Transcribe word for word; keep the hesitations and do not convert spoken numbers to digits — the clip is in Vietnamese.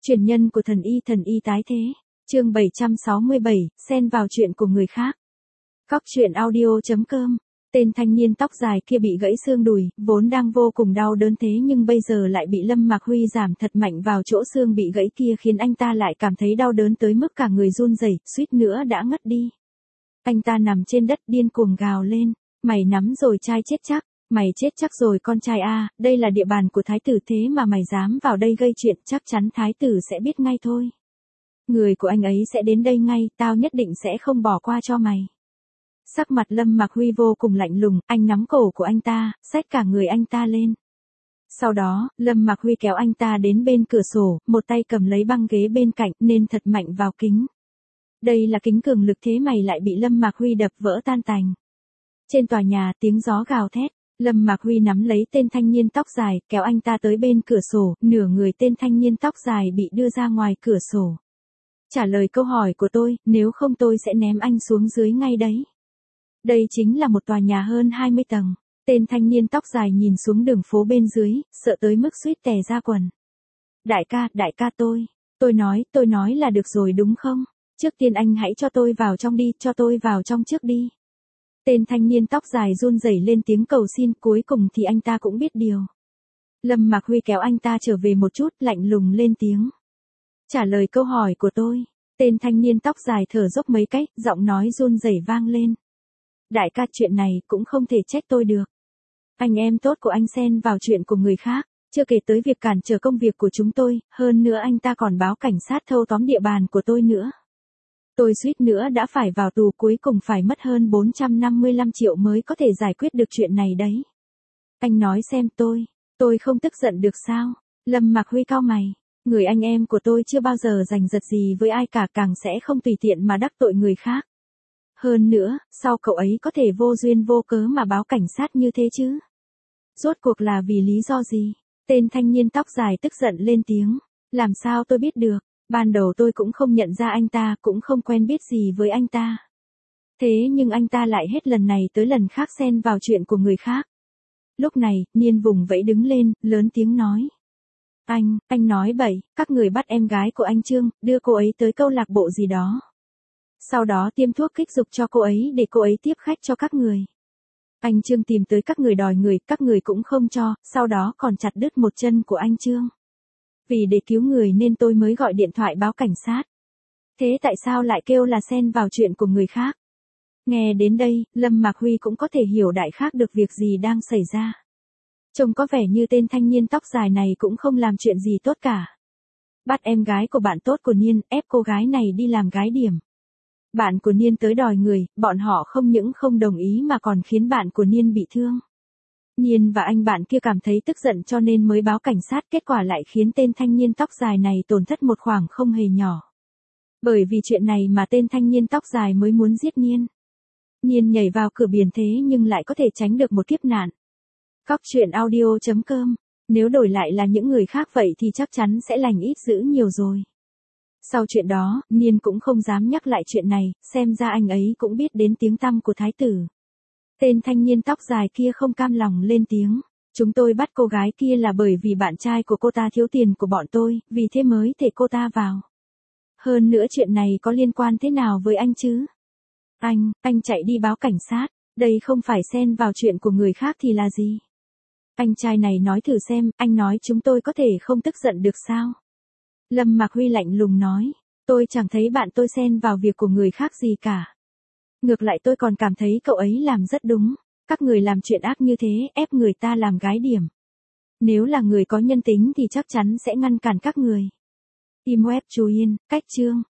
Truyền nhân của thần y thần y tái thế. Chương bảy trăm sáu mươi bảy, xen vào chuyện của người khác. Cóc truyện audio chấm com. Tên thanh niên tóc dài kia bị gãy xương đùi, vốn đang vô cùng đau đớn thế nhưng bây giờ lại bị Lâm Mạc Huy giảm thật mạnh vào chỗ xương bị gãy kia khiến anh ta lại cảm thấy đau đớn tới mức cả người run rẩy, suýt nữa đã ngất đi. Anh ta nằm trên đất điên cuồng gào lên, mày nắm rồi trai chết chắc, mày chết chắc rồi con trai a, đây là địa bàn của thái tử thế mà mày dám vào đây gây chuyện, chắc chắn thái tử sẽ biết ngay thôi. Người của anh ấy sẽ đến đây ngay, tao nhất định sẽ không bỏ qua cho mày. Sắc mặt Lâm Mạc Huy vô cùng lạnh lùng, anh nắm cổ của anh ta, xách cả người anh ta lên. Sau đó, Lâm Mạc Huy kéo anh ta đến bên cửa sổ, một tay cầm lấy băng ghế bên cạnh nên thật mạnh vào kính. Đây là kính cường lực thế mày lại bị Lâm Mạc Huy đập vỡ tan tành. Trên tòa nhà tiếng gió gào thét, Lâm Mạc Huy nắm lấy tên thanh niên tóc dài, kéo anh ta tới bên cửa sổ, nửa người tên thanh niên tóc dài bị đưa ra ngoài cửa sổ. Trả lời câu hỏi của tôi, nếu không tôi sẽ ném anh xuống dưới ngay đấy. Đây chính là một tòa nhà hơn hai mươi tầng. Tên thanh niên tóc dài nhìn xuống đường phố bên dưới, sợ tới mức suýt tè ra quần. Đại ca, đại ca tôi. Tôi nói, tôi nói là được rồi đúng không? Trước tiên anh hãy cho tôi vào trong đi, cho tôi vào trong trước đi. Tên thanh niên tóc dài run rẩy lên tiếng cầu xin, cuối cùng thì anh ta cũng biết điều. Lâm Mạc Huy kéo anh ta trở về một chút, lạnh lùng lên tiếng. Trả lời câu hỏi của tôi. Tên thanh niên tóc dài thở dốc mấy cách, giọng nói run rẩy vang lên. Đại ca, chuyện này cũng không thể trách tôi được. Anh em tốt của anh xen vào chuyện của người khác, chưa kể tới việc cản trở công việc của chúng tôi, hơn nữa anh ta còn báo cảnh sát thâu tóm địa bàn của tôi nữa. Tôi suýt nữa đã phải vào tù, cuối cùng phải mất hơn bốn trăm năm mươi lăm triệu mới có thể giải quyết được chuyện này đấy. Anh nói xem tôi, tôi không tức giận được sao? Lâm Mạc Huy cau mày, người anh em của tôi chưa bao giờ giành giật gì với ai cả, càng sẽ không tùy tiện mà đắc tội người khác. Hơn nữa, sao cậu ấy có thể vô duyên vô cớ mà báo cảnh sát như thế chứ? Rốt cuộc là vì lý do gì? Tên thanh niên tóc dài tức giận lên tiếng. Làm sao tôi biết được? Ban đầu tôi cũng không nhận ra anh ta, cũng không quen biết gì với anh ta. Thế nhưng anh ta lại hết lần này tới lần khác xen vào chuyện của người khác. Lúc này, Niên vùng vẫy đứng lên, lớn tiếng nói. Anh, anh nói bậy, các người bắt em gái của anh Trương, đưa cô ấy tới câu lạc bộ gì đó. Sau đó tiêm thuốc kích dục cho cô ấy để cô ấy tiếp khách cho các người. Anh Trương tìm tới các người đòi người, các người cũng không cho, sau đó còn chặt đứt một chân của anh Trương. Vì để cứu người nên tôi mới gọi điện thoại báo cảnh sát. Thế tại sao lại kêu là xen vào chuyện của người khác? Nghe đến đây, Lâm Mạc Huy cũng có thể hiểu đại khái được việc gì đang xảy ra. Trông có vẻ như tên thanh niên tóc dài này cũng không làm chuyện gì tốt cả. Bắt em gái của bạn tốt của Niên, ép cô gái này đi làm gái điểm. Bạn của Niên tới đòi người, bọn họ không những không đồng ý mà còn khiến bạn của Niên bị thương. Niên và anh bạn kia cảm thấy tức giận cho nên mới báo cảnh sát, kết quả lại khiến tên thanh niên tóc dài này tổn thất một khoản không hề nhỏ. Bởi vì chuyện này mà tên thanh niên tóc dài mới muốn giết Niên. Niên nhảy vào cửa biển thế nhưng lại có thể tránh được một kiếp nạn. Cóc truyện audio chấm com. Nếu đổi lại là những người khác vậy thì chắc chắn sẽ lành ít dữ nhiều rồi. Sau chuyện đó, Niên cũng không dám nhắc lại chuyện này, xem ra anh ấy cũng biết đến tiếng tăm của thái tử. Tên thanh niên tóc dài kia không cam lòng lên tiếng. Chúng tôi bắt cô gái kia là bởi vì bạn trai của cô ta thiếu tiền của bọn tôi, vì thế mới thể cô ta vào. Hơn nữa chuyện này có liên quan thế nào với anh chứ? Anh, anh chạy đi báo cảnh sát, đây không phải xen vào chuyện của người khác thì là gì? Anh trai này nói thử xem, anh nói chúng tôi có thể không tức giận được sao? Lâm Mạc Huy lạnh lùng nói, tôi chẳng thấy bạn tôi xen vào việc của người khác gì cả. Ngược lại tôi còn cảm thấy cậu ấy làm rất đúng, các người làm chuyện ác như thế, ép người ta làm gái điểm. Nếu là người có nhân tính thì chắc chắn sẽ ngăn cản các người. Im web chú yên, cách chương.